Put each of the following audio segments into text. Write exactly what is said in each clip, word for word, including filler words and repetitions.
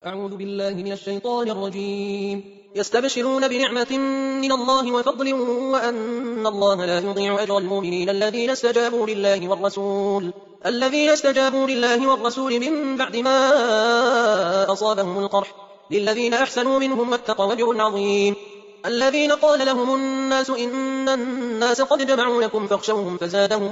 أعوذ بالله من الشيطان الرجيم. يستبشرون بنعمة من الله وفضل وأن الله لا يضيع أجر المؤمنين الذين استجابوا لله والرسول الذين استجابوا لله والرسول من بعد ما أصابهم القرح للذين أحسنوا منهم واتقوا أجر عظيم. الذين قال لهم الناس إن الناس قد جمعوا لكم فاخشوهم فزادهم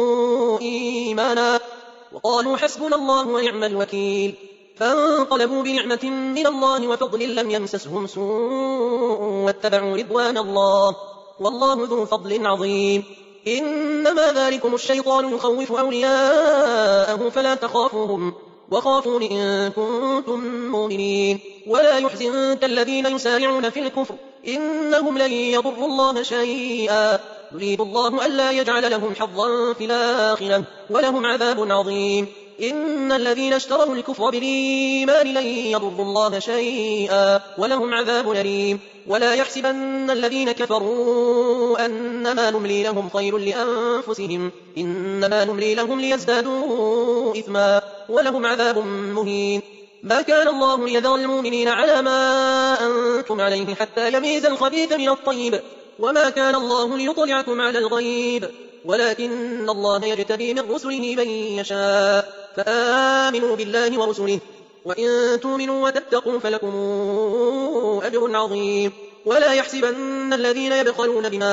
إيمانا وقالوا حسبنا الله ونعم الوكيل. فانقلبوا بنعمة من الله وفضل لم يمسسهم سوء واتبعوا رضوان الله والله ذو فضل عظيم. إنما ذلكم الشيطان يخوف أولياءه فلا تخافوهم وخافون إن كنتم مؤمنين. ولا يحزنك الذين يسارعون في الكفر إنهم لن يضروا الله شيئا يريد الله ألا يجعل لهم حظا في الآخرة ولهم عذاب عظيم. إن الذين اشتروا الكفر بالإيمان لن يضروا الله شيئا ولهم عذاب أليم. ولا يحسبن الذين كفروا أنما نملي لهم خير لأنفسهم إنما نملي لهم ليزدادوا إثما ولهم عذاب مهين. ما كان الله ليذر المؤمنين على ما أنتم عليه حتى يميز الخبيث من الطيب وما كان الله ليطلعكم على الغيب ولكن الله يجتبي من رسله من يشاء. فآمنوا بالله ورسله وإن تؤمنوا وتتقوا فلكم أجر عظيم. ولا يحسبن الذين يبخلون بما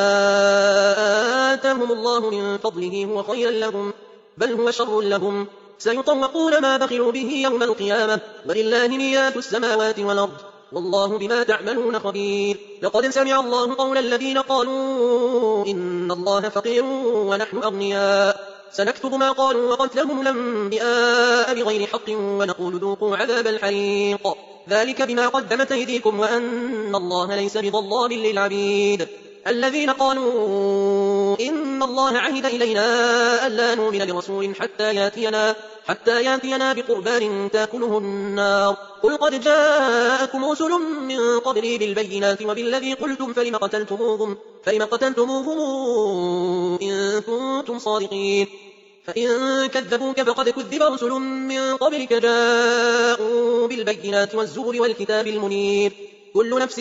آتاهم الله من فضله هو خيرا لهم بل هو شر لهم سيطوقون ما بخلوا به يوم القيامة ولله ميراث السماوات والأرض والله بما تعملون خبير. لقد سمع الله قول الذين قالوا إن الله فقير ونحن أغنياء سنكتب ما قالوا وقتلهم الأنبياء بغير حق ونقول ذوقوا عذاب الحريق ذلك بما قدمت أيديكم وأن الله ليس بظلام للعبيد. الذين قالوا إن الله عهد إلينا ألا نؤمن لرسول حتى ياتينا حتى ياتينا بقربان تأكله النار قل قد جاءكم رسل من قبلي بالبينات وبالذي قلتم فلم قتلتموهم فلم قتلتموهم إن كنتم صادقين. فإن كذبوك فقد كذب رسل من قبلك جاءوا بالبينات والزبر والكتاب المنير كل نفس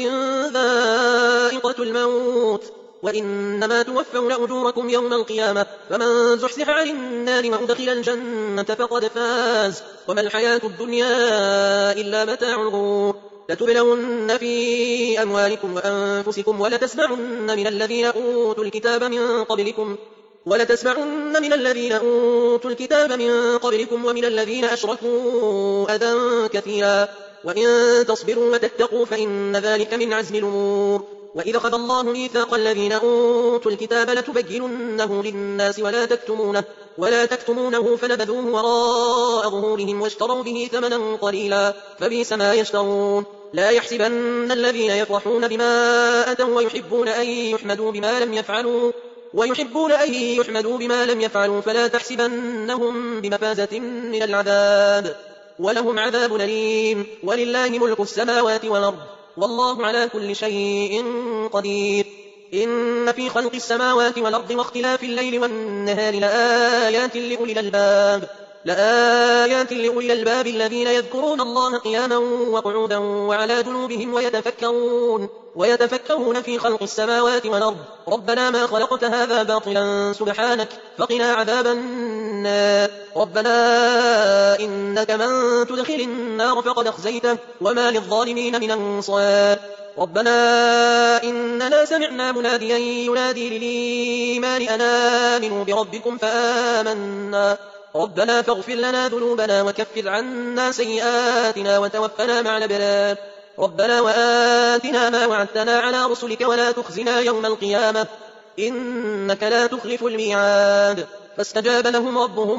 ذائقة الموت وإنما توفون أجوركم يوم القيامة فمن زحزح عن النار وأدخل الجنة فقد فاز وما الحياة الدنيا إلا متاع الغرور. لتبلون في أموالكم وأنفسكم ولتسمعن من الذين أوتوا الكتاب من قبلكم ولتسمعن من الذين أوتوا الكتاب من قبلكم ومن الذين أشركوا أذى كثيرا وإن تصبروا وتتقوا فإن ذلك من عزم الأمور. وإذا أخذ الله ميثاق الذين أوتوا الكتاب لتبيننه للناس ولا تكتمونه ولا تكتمونه فنبذوه وراء ظهورهم واشتروا به ثمنا قليلا فبئس ما يشترون. لا يحسبن الذين يفرحون بما أتوا ويحبون أن يحمدوا بما لم يفعلوا ويحبون أن يحمدوا بما لم يفعلوا فلا تحسبنهم بمفازة من العذاب ولهم عذاب أليم. ولله ملك السماوات والأرض والله على كل شيء قدير. إن في خلق السماوات والأرض واختلاف الليل والنهار لآيات لأولي الألباب لآيات لأولي الألباب الذين يذكرون الله قياما وقعودا وعلى جنوبهم ويتفكرون ويتفكرون في خلق السماوات والأرض ربنا ما خلقت هذا باطلا سبحانك فقنا عذاب النار. ربنا إنك من تدخل النار فقد أخزيته وما للظالمين من أنصار. ربنا إننا سمعنا مناديا ينادي للإيمان أن آمنوا بربكم فآمنا ربنا فاغفر لنا ذنوبنا وكفر عنا سيئاتنا وتوفنا مع الأبرار. ربنا وآتنا ما وعدتنا على رسلك ولا تخزنا يوم القيامة إنك لا تخلف الميعاد. فاستجاب لهم ربهم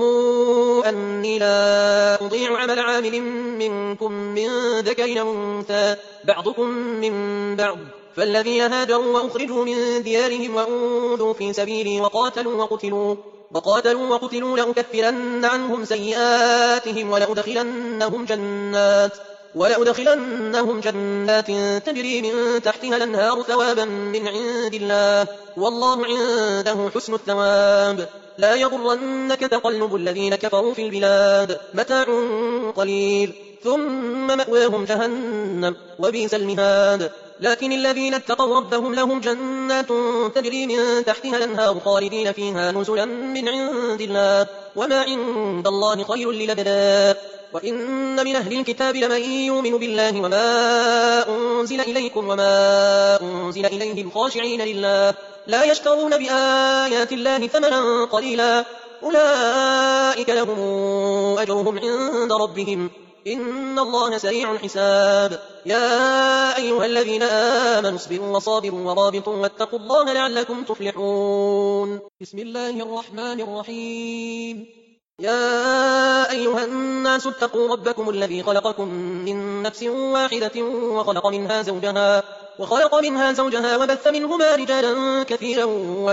أني لا أضيع عمل عامل منكم من ذكر أو أنثى بعضكم من بعض فالذين هاجروا وأخرجوا من ديارهم وأوذوا في سبيلي وقاتلوا وقتلوا وقاتلوا وقتلوا لأكفرن عنهم سيئاتهم ولأدخلنهم جنات ولأدخلنهم جنات تجري من تحتها الأنهار ثوابا من عند الله والله عنده حسن الثواب. لا يغرنك تقلب الذين كفروا في البلاد متاع قليل ثم مأواهم جهنم وبئس المهاد. لكن الذين اتقوا ربهم لهم جنات تجري من تحتها الأنهار خالدين فيها نزلا من عند الله وما عند الله خير للأبرار. وإن من أهل الكتاب لمن يؤمن بالله وما أنزل إليكم وما أنزل إليهم خاشعين لله لا يشترون بآيات الله ثمنا قليلا أولئك لهم أجرهم عند ربهم إن الله سريع الحساب. يا أيها الذين آمنوا اصبروا وصابروا ورابطوا واتقوا الله لعلكم تفلحون. بسم الله الرحمن الرحيم. يا أيها الناس اتقوا ربكم الذي خلقكم من نفس واحدة وخلق منها زوجها وخلق منها زوجها وبث منهما رجالا كثيرا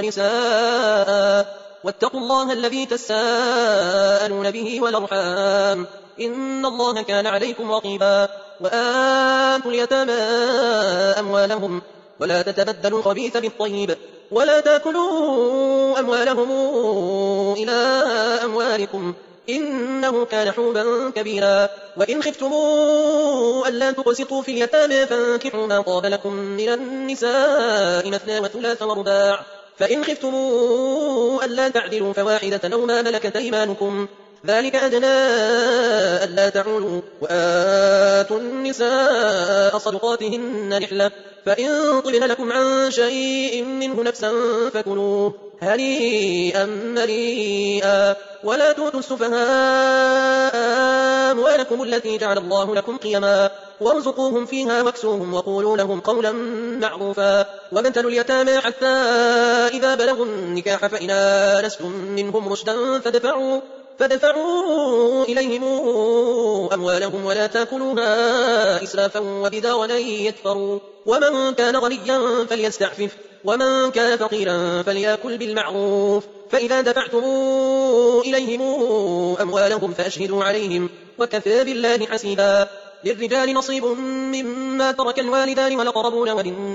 ونساء واتقوا الله الذي تساءلون به والأرحام إن الله كان عليكم رقيبا. وآتوا اليتامى أموالهم ولا تتبدلوا الخبيث بالطيب ولا تأكلوا أموالهم إلى أموالكم إنه كان حوبا كبيرا. وإن خفتموا ألا تقسطوا في اليتامى فانكحوا ما طاب لكم من النساء مثنى وثلاث ورباع فإن خفتموا ألا تعدلوا فواحدة أو ما ملكت أيمانكم ذلك أدنى ألا تعولوا. وآتوا النساء صدقاتهن نحلة فإن طبن لكم عن شيء منه نفسا فكلوه هنيئا مريئا. ولا تؤتوا السفهاء أموالكم التي جعل الله لكم قيما وارزقوهم فيها واكسوهم وقولوا لهم قولا معروفا. وابتلوا اليتامى حتى إذا بلغوا النكاح فإن آنستم منهم رشدا فدفعوا فدفعوا إليهم أموالهم ولا تأكلوها إسرافا وبدارا أن يكفروا. ومن كان غنيا فليستعفف ومن كان فقيرا فليأكل بالمعروف. فإذا دفعتم إليهم أموالهم فأشهدوا عليهم وكفى بالله حسيبا. للرجال نصيب مما ترك الوالدان والأقربون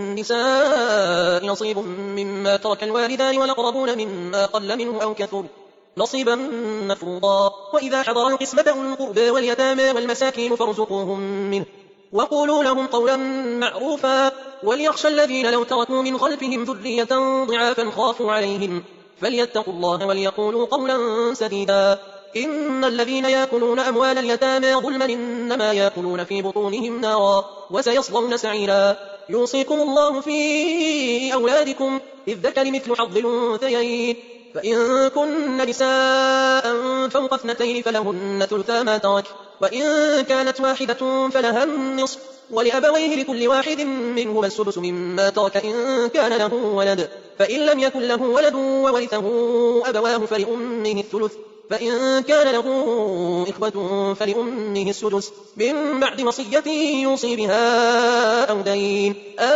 وللنساء نصيب مما ترك الوالدان والأقربون مما قل منه أو كثر نصيبا مفروضا. وإذا حضر القسمة أولو القربى واليتامى والمساكين فارزقوهم منه وقولوا لهم قولا معروفا. وليخشى الذين لو تركوا من خلفهم ذرية ضعافا خافوا عليهم فليتقوا الله وليقولوا قولا سديدا. إن الذين يأكلون أموال اليتامى ظلما إنما يأكلون في بطونهم نارا وسيصلون سعيرا. يوصيكم الله في أولادكم للذكر مثل حظ الأنثيين فإن كن نساء فوق اثنتين فلهن ثلثا ما ترك وإن كانت واحدة فلها النصف ولأبويه لكل واحد منهما السدس مما ترك إن كان له ولد فإن لم يكن له ولد وورثه أبواه فلأمه الثلث فإن كان له إخوة فلأمه السدس من بعد وصية يوصي بها أو دين.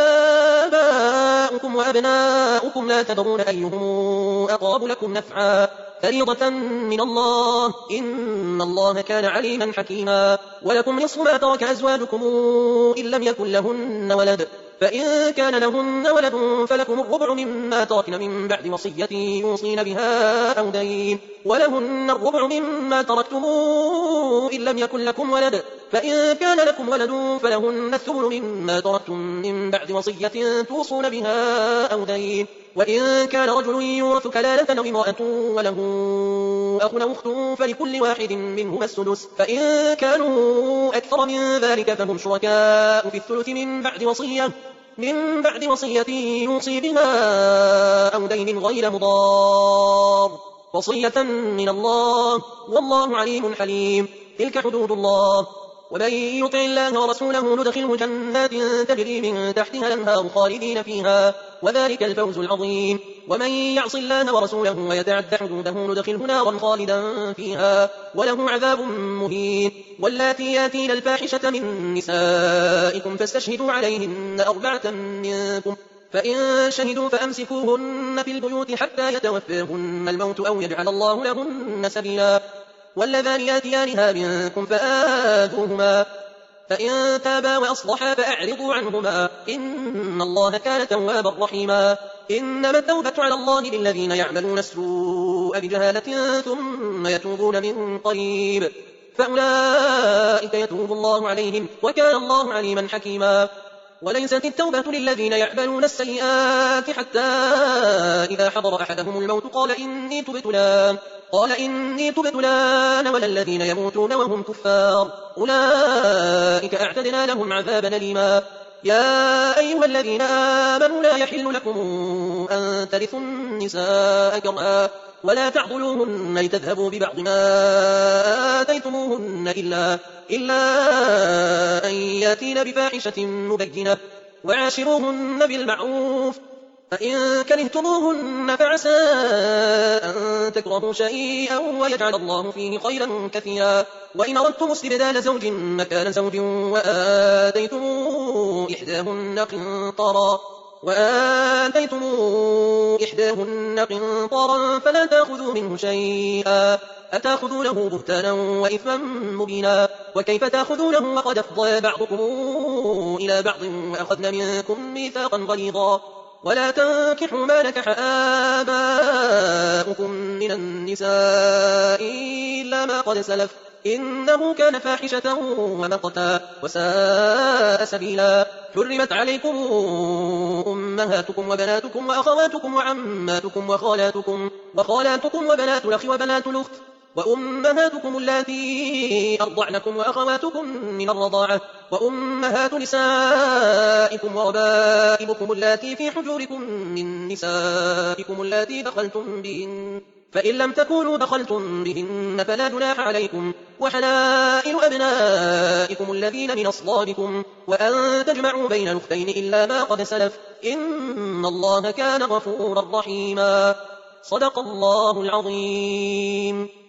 آباؤكم وأبناؤكم لا تدرون أيهم أقرب لكم نفعا فريضة من الله إن الله كان عليما حكيما. ولكم نصف ما ترك أزواجكم إن لم يكن لهن ولد فإن كان لهن ولد فلكم الربع مما تركن من بعد وصية يوصين بها أو دين. ولهن الربع مما تركتم إن لم يكن لكم ولد فإن كان لكم ولد فلهن الثمن مما تركتم من بعد وصية توصون بها أو دين. وإن كان رجل يورث كلالة أو امرأة وله أخ أو أخت فلكل واحد منهما السدس فإن كانوا أكثر من ذلك فهم شركاء في الثلث من بعد وصية من بعد وصية يوصي بها أو دين غير مضار وصية من الله والله عليم حليم. تلك حدود الله ومن يطع الله ورسوله ندخله جنات تجري من تحتها الأنهار خالدين فيها وذلك الفوز العظيم. ومن يعص الله ورسوله ويتعد حدوده ندخله نارا خالدا فيها وله عذاب مهين. واللاتي ياتين الفاحشة من نسائكم فاستشهدوا عليهن أربعة منكم فإن شهدوا فأمسكوهن في البيوت حتى يتوفاهن الموت أو يجعل الله لهن سبيلا. واللذان ياتيانها منكم فآذوهما فإن تابا وأصلحا فأعرضوا عنهما إن الله كان توابا رحيما. إنما التوبة على الله للذين يعملون السوء بجهالة ثم يتوبون من قريب فأولئك يتوب الله عليهم وكان الله عليما حكيما. وليست التوبة للذين يعملون السيئات حتى إذا حضر أحدهم الموت قال إني تبت الآن قال إني تبت الآن ولا الذين يموتون وهم كفار أولئك أعتدنا لهم عذابا أليما. يا أيها الذين آمنوا لا يحل لكم أن ترثوا النساء كرها ولا تعضلوهن لتذهبوا ببعض ما آتيتموهن إلا, إلا أن ياتين بفاحشة مبينة وعاشروهن بالمعروف فإن كرهتموهن فعسى أن تكرهوا شيئا ويجعل الله فيه خيرا كثيرا. وإن أردتم استبدال زوج مكان زوج وآتيتم إحداهن قنطارا وآتيتم إحداهن قنطارا فلا تأخذوا منه شيئا أتأخذونه بهتانا وإثما مبينا. وكيف تأخذونه وقد أفضى بعضكم إلى بعض وأخذن منكم ميثاقا غليظا. ولا تنكحوا ما نكح آباؤكم من النساء إلا ما قد سلف إنه كان فاحشة ومقتا وساء سبيلا. حرمت عليكم أمهاتكم وبناتكم وأخواتكم وعماتكم وخالاتكم وخالاتكم وبنات الأخ وبنات الأخت وأمهاتكم اللاتي أرضعنكم وأخواتكم من الرضاعة وأمهات نسائكم وربائبكم اللاتي في حجوركم من نسائكم اللاتي دخلتم بهن فإن لم تكونوا دخلتم بهن فلا جناح عليكم وحلائل أبنائكم الذين من أصلابكم وأن تجمعوا بين الأختين إلا ما قد سلف إن الله كان غفورا رحيما. صدق الله العظيم.